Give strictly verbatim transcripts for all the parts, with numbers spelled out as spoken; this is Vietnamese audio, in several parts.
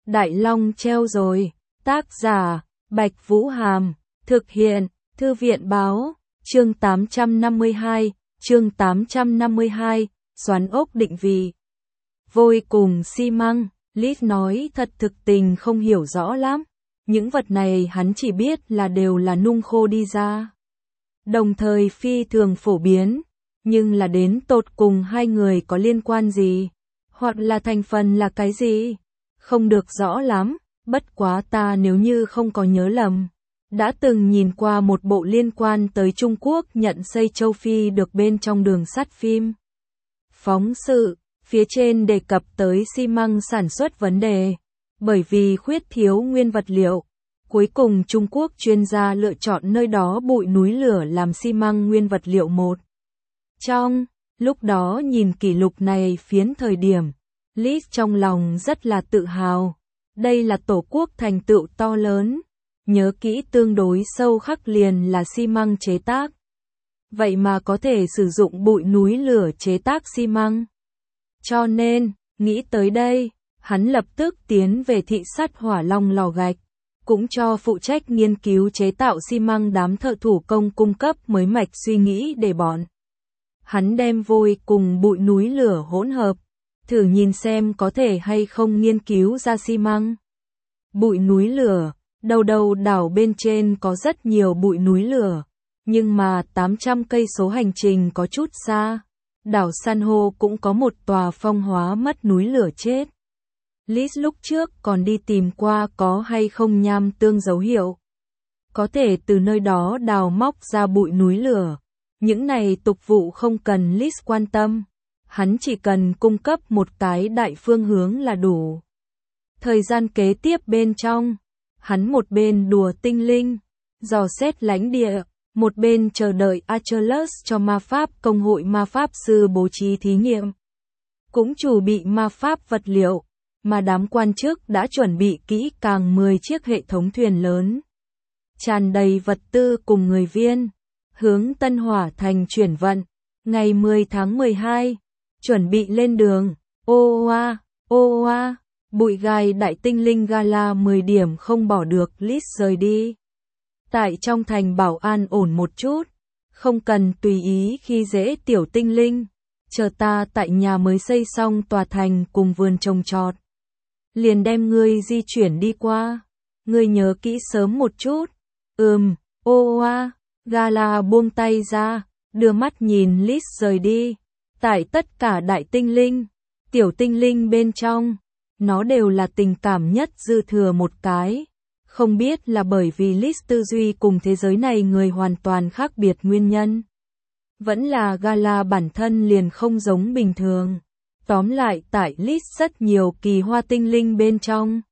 Đại Long treo rồi. Tác giả, Bạch Vũ Hàm. Thực hiện, Thư viện báo. Chương tám trăm năm mươi hai, chương tám trăm năm mươi hai, xoắn ốc định vị. Vôi cùng xi măng, Liz nói thật thực tình không hiểu rõ lắm. Những vật này hắn chỉ biết là đều là nung khô đi ra. Đồng thời phi thường phổ biến, nhưng là đến tột cùng hai người có liên quan gì, hoặc là thành phần là cái gì, không được rõ lắm, bất quá ta nếu như không có nhớ lầm, đã từng nhìn qua một bộ liên quan tới Trung Quốc nhận xây châu Phi được bên trong đường sắt phim. Phóng sự, phía trên đề cập tới xi măng sản xuất vấn đề, bởi vì khuyết thiếu nguyên vật liệu. Cuối cùng Trung Quốc chuyên gia lựa chọn nơi đó bụi núi lửa làm xi măng nguyên vật liệu một. Trong lúc đó nhìn kỷ lục này phiến thời điểm, Liz trong lòng rất là tự hào. Đây là tổ quốc thành tựu to lớn. Nhớ kỹ tương đối sâu khắc liền là xi măng chế tác. Vậy mà có thể sử dụng bụi núi lửa chế tác xi măng. Cho nên, nghĩ tới đây, hắn lập tức tiến về thị sát Hỏa Long lò gạch. Cũng cho phụ trách nghiên cứu chế tạo xi măng đám thợ thủ công cung cấp mới mạch suy nghĩ để bọn. Hắn đem vôi cùng bụi núi lửa hỗn hợp, thử nhìn xem có thể hay không nghiên cứu ra xi măng. Bụi núi lửa, đầu đầu đảo bên trên có rất nhiều bụi núi lửa, nhưng mà tám trăm cây số hành trình có chút xa. Đảo San hô cũng có một tòa phong hóa mất núi lửa chết. Liz lúc trước còn đi tìm qua có hay không nham tương dấu hiệu. Có thể từ nơi đó đào móc ra bụi núi lửa. Những này tục vụ không cần Liz quan tâm. Hắn chỉ cần cung cấp một cái đại phương hướng là đủ. Thời gian kế tiếp bên trong, hắn một bên đùa tinh linh, dò xét lãnh địa, một bên chờ đợi Achilles cho ma pháp công hội ma pháp sư bố trí thí nghiệm. Cũng chuẩn bị ma pháp vật liệu. Mà đám quan chức đã chuẩn bị kỹ càng mười chiếc hệ thống thuyền lớn. Tràn đầy vật tư cùng người viên. Hướng Tân Hỏa Thành chuyển vận. Ngày mười tháng mười hai. Chuẩn bị lên đường. Ô oa, ô oa. Bụi gai đại tinh linh gala mười điểm không bỏ được Liz rời đi. Tại trong thành bảo an ổn một chút. Không cần tùy ý khi dễ tiểu tinh linh. Chờ ta tại nhà mới xây xong tòa thành cùng vườn trồng trọt. Liền đem ngươi di chuyển đi qua. Ngươi nhớ kỹ sớm một chút. Ừm, ô oa, Gala buông tay ra, đưa mắt nhìn Liz rời đi. Tại tất cả đại tinh linh, tiểu tinh linh bên trong, nó đều là tình cảm nhất dư thừa một cái. Không biết là bởi vì Liz tư duy cùng thế giới này người hoàn toàn khác biệt nguyên nhân. Vẫn là Gala bản thân liền không giống bình thường. Tóm lại tại Liz rất nhiều kỳ hoa tinh linh bên trong.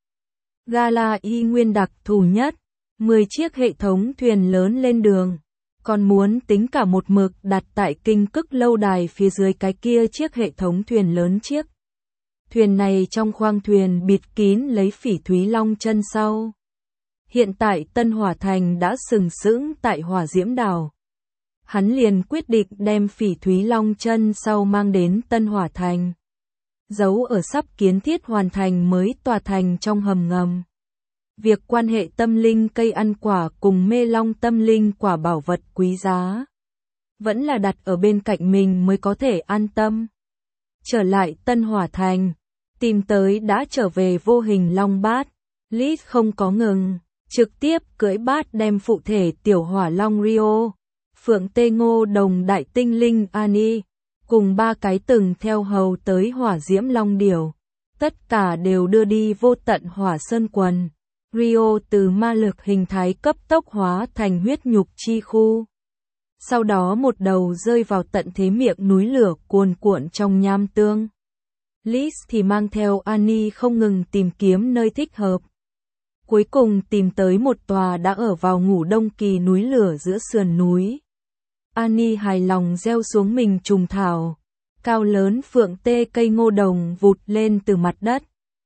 Gala y nguyên đặc thù nhất, mười chiếc hệ thống thuyền lớn lên đường, còn muốn tính cả một mực đặt tại kinh cức lâu đài phía dưới cái kia chiếc hệ thống thuyền lớn chiếc. Thuyền này trong khoang thuyền bịt kín lấy phỉ thúy long chân sau. Hiện tại Tân Hỏa Thành đã sừng sững tại Hỏa Diễm Đảo. Hắn liền quyết định đem phỉ thúy long chân sau mang đến Tân Hỏa Thành. Giấu ở sắp kiến thiết hoàn thành mới tòa thành trong hầm ngầm. Việc quan hệ tâm linh cây ăn quả cùng mê long tâm linh quả bảo vật quý giá. Vẫn là đặt ở bên cạnh mình mới có thể an tâm. Trở lại Tân Hỏa Thành. Tìm tới đã trở về vô hình long bát. Liz không có ngừng. Trực tiếp cưỡi bát đem phụ thể tiểu hỏa long Rio. Phượng Tê Ngô Đồng đại tinh linh Annie. Cùng ba cái từng theo hầu tới hỏa diễm long điểu. Tất cả đều đưa đi vô tận hỏa sơn quần. Rio từ ma lực hình thái cấp tốc hóa thành huyết nhục chi khu. Sau đó một đầu rơi vào tận thế miệng núi lửa cuồn cuộn trong nham tương. Liz thì mang theo Annie không ngừng tìm kiếm nơi thích hợp. Cuối cùng tìm tới một tòa đã ở vào ngủ đông kỳ núi lửa giữa sườn núi. Annie hài lòng gieo xuống mình trùng thảo. Cao lớn phượng tê cây ngô đồng vụt lên từ mặt đất.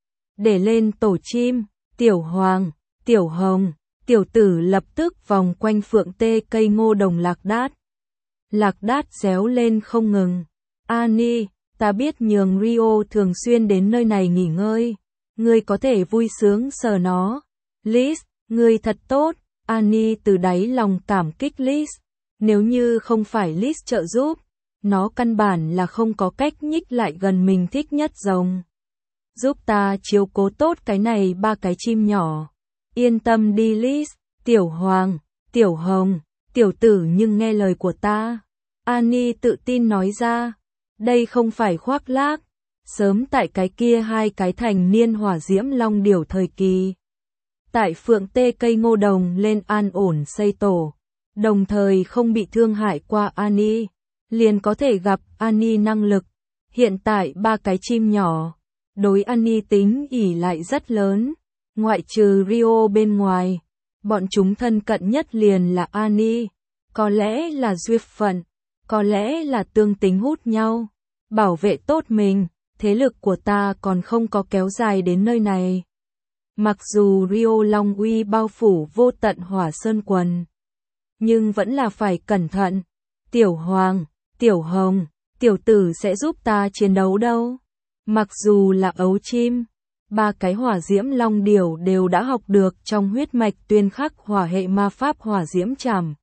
Để lên tổ chim, tiểu hoàng, tiểu hồng, tiểu tử lập tức vòng quanh phượng tê cây ngô đồng lạc đát. Lạc đát réo lên không ngừng. Annie, ta biết nhường Rio thường xuyên đến nơi này nghỉ ngơi. Ngươi có thể vui sướng sờ nó. Liz, ngươi thật tốt. Annie từ đáy lòng cảm kích Liz. Nếu như không phải Liz trợ giúp, nó căn bản là không có cách nhích lại gần mình thích nhất rồng. Giúp ta chiếu cố tốt cái này ba cái chim nhỏ. Yên tâm đi Liz, tiểu hoàng, tiểu hồng, tiểu tử nhưng nghe lời của ta. Annie tự tin nói ra. Đây không phải khoác lác. Sớm tại cái kia hai cái thành niên hỏa diễm long điểu thời kỳ. Tại phượng tê cây ngô đồng lên an ổn xây tổ. Đồng thời không bị thương hại qua Annie. Liền có thể gặp Annie năng lực. Hiện tại ba cái chim nhỏ. Đối Annie tính ỉ lại rất lớn. Ngoại trừ Rio bên ngoài. Bọn chúng thân cận nhất liền là Annie. Có lẽ là duyên phận. Có lẽ là tương tính hút nhau. Bảo vệ tốt mình. Thế lực của ta còn không có kéo dài đến nơi này. Mặc dù Rio Long uy bao phủ vô tận hỏa sơn quần. Nhưng vẫn là phải cẩn thận. Tiểu hoàng, tiểu hồng, tiểu tử sẽ giúp ta chiến đấu đâu. Mặc dù là ấu chim. Ba cái hỏa diễm long điểu đều đã học được trong huyết mạch tuyên khắc hỏa hệ ma pháp hỏa diễm chảm.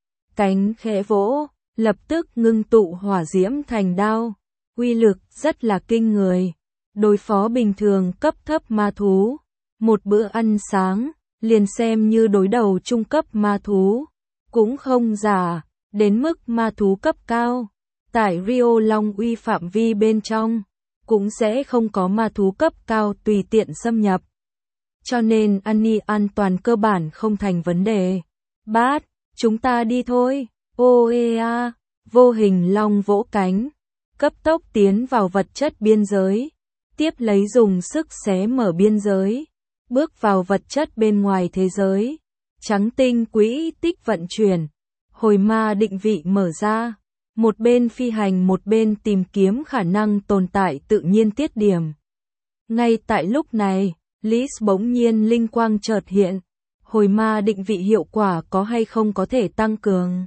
Cánh khẽ vỗ, lập tức ngưng tụ hỏa diễm thành đao. Uy lực rất là kinh người. Đối phó bình thường cấp thấp ma thú. Một bữa ăn sáng, liền xem như đối đầu trung cấp ma thú. Cũng không giả, đến mức ma thú cấp cao. Tại Rio Long uy phạm vi bên trong, cũng sẽ không có ma thú cấp cao tùy tiện xâm nhập. Cho nên Annie an toàn cơ bản không thành vấn đề. Bát, chúng ta đi thôi. Ô ê a, vô hình long vỗ cánh. Cấp tốc tiến vào vật chất biên giới. Tiếp lấy dùng sức xé mở biên giới. Bước vào vật chất bên ngoài thế giới. Trắng tinh quỹ tích vận chuyển. Hồi ma định vị mở ra. Một bên phi hành một bên tìm kiếm khả năng tồn tại tự nhiên tiết điểm. Ngay tại lúc này, Liz bỗng nhiên linh quang chợt hiện. Hồi ma định vị hiệu quả có hay không có thể tăng cường.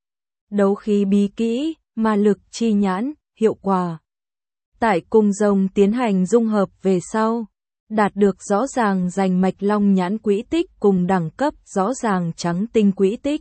Đấu khí bí kỹ, ma lực chi nhãn, hiệu quả. Tại cùng rồng tiến hành dung hợp về sau. Đạt được rõ ràng rành mạch long nhãn quỹ tích cùng đẳng cấp rõ ràng trắng tinh quỹ tích.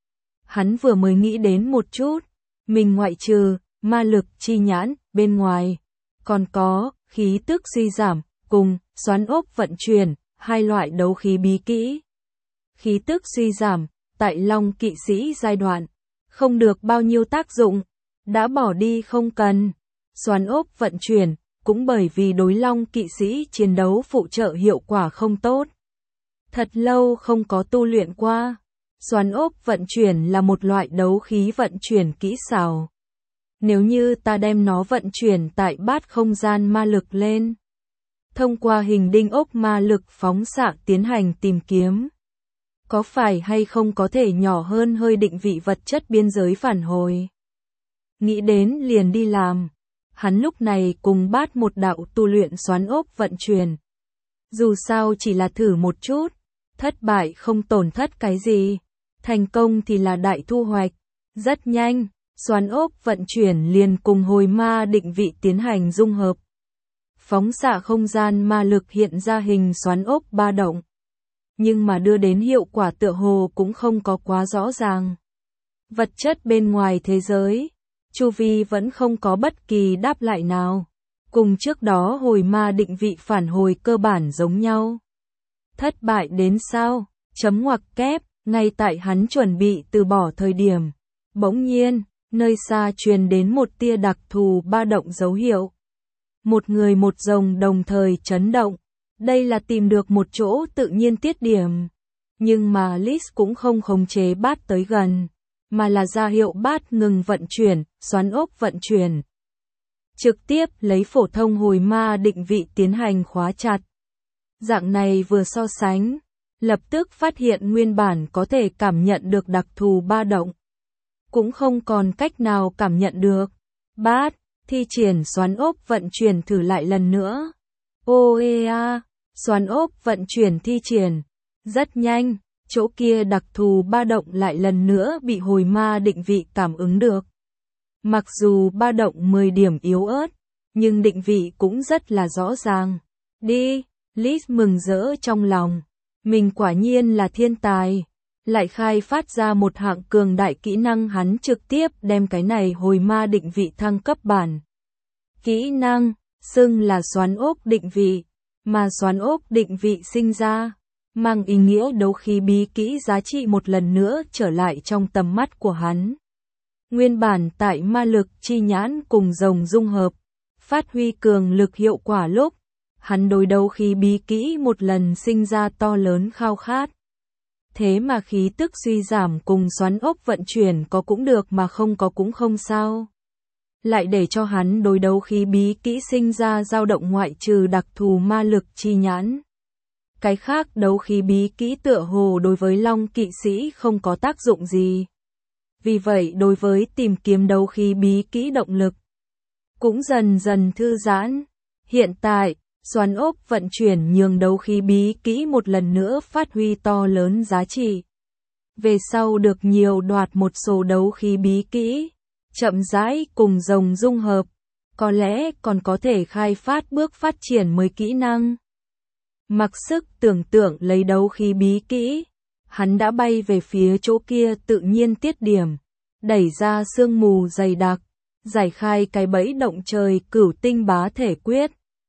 Hắn vừa mới nghĩ đến một chút. Mình ngoại trừ, ma lực chi nhãn, bên ngoài. Còn có, khí tức suy giảm, cùng, xoắn ốc vận chuyển, hai loại đấu khí bí kỹ. Khí tức suy giảm, tại long kỵ sĩ giai đoạn. Không được bao nhiêu tác dụng. Đã bỏ đi không cần. Xoắn ốc vận chuyển, cũng bởi vì đối long kỵ sĩ chiến đấu phụ trợ hiệu quả không tốt. Thật lâu không có tu luyện qua. Xoắn ốc vận chuyển là một loại đấu khí vận chuyển kỹ xảo. Nếu như ta đem nó vận chuyển tại bát không gian ma lực lên. Thông qua hình đinh ốc ma lực phóng xạ tiến hành tìm kiếm. Có phải hay không có thể nhỏ hơn hơi định vị vật chất biên giới phản hồi. Nghĩ đến liền đi làm. Hắn lúc này cùng bát một đạo tu luyện xoắn ốc vận chuyển. Dù sao chỉ là thử một chút. Thất bại không tổn thất cái gì. Thành công thì là đại thu hoạch. Rất nhanh, xoắn ốc vận chuyển liền cùng hồi ma định vị tiến hành dung hợp. Phóng xạ không gian ma lực hiện ra hình xoắn ốc ba động. Nhưng mà đưa đến hiệu quả tựa hồ cũng không có quá rõ ràng. Vật chất bên ngoài thế giới, chu vi vẫn không có bất kỳ đáp lại nào. Cùng trước đó hồi ma định vị phản hồi cơ bản giống nhau. Thất bại đến sao? Chấm ngoặc kép, ngay tại hắn chuẩn bị từ bỏ thời điểm. Bỗng nhiên, nơi xa truyền đến một tia đặc thù ba động dấu hiệu. Một người một rồng đồng thời chấn động. Đây là tìm được một chỗ tự nhiên tiết điểm. Nhưng mà Liz cũng không khống chế bát tới gần. Mà là ra hiệu bát ngừng vận chuyển, xoắn ốc vận chuyển. Trực tiếp lấy phổ thông hồi ma định vị tiến hành khóa chặt. Dạng này vừa so sánh. Lập tức phát hiện nguyên bản có thể cảm nhận được đặc thù ba động. Cũng không còn cách nào cảm nhận được. Bát, thi triển xoắn ốc vận chuyển thử lại lần nữa. Ô ê a, xoắn ốc vận chuyển thi triển. Rất nhanh, chỗ kia đặc thù ba động lại lần nữa bị hồi ma định vị cảm ứng được. Mặc dù ba động mười điểm yếu ớt, nhưng định vị cũng rất là rõ ràng. Đi, Liz mừng rỡ trong lòng. Mình quả nhiên là thiên tài. Lại khai phát ra một hạng cường đại kỹ năng, hắn trực tiếp đem cái này hồi ma định vị thăng cấp bản. Kỹ năng, xưng là xoắn ốc định vị, mà xoắn ốc định vị sinh ra, mang ý nghĩa đấu khí bí kỹ giá trị một lần nữa trở lại trong tầm mắt của hắn. Nguyên bản tại ma lực chi nhãn cùng rồng dung hợp, phát huy cường lực hiệu quả lúc, hắn đối đấu khí bí kỹ một lần sinh ra to lớn khao khát. Thế mà khí tức suy giảm cùng xoắn ốc vận chuyển có cũng được mà không có cũng không sao. Lại để cho hắn đối đấu khí bí kỹ sinh ra dao động ngoại trừ đặc thù ma lực chi nhãn. Cái khác đấu khí bí kỹ tựa hồ đối với Long kỵ sĩ không có tác dụng gì. Vì vậy đối với tìm kiếm đấu khí bí kỹ động lực, cũng dần dần thư giãn. Hiện tại, xoắn ốc vận chuyển nhường đấu khí bí kỹ một lần nữa phát huy to lớn giá trị. Về sau được nhiều đoạt một số đấu khí bí kỹ, chậm rãi cùng rồng dung hợp, có lẽ còn có thể khai phát bước phát triển mới kỹ năng. Mặc sức tưởng tượng lấy đấu khí bí kỹ, hắn đã bay về phía chỗ kia tự nhiên tiết điểm, đẩy ra sương mù dày đặc, giải khai cái bẫy động trời cửu tinh bá thể quyết.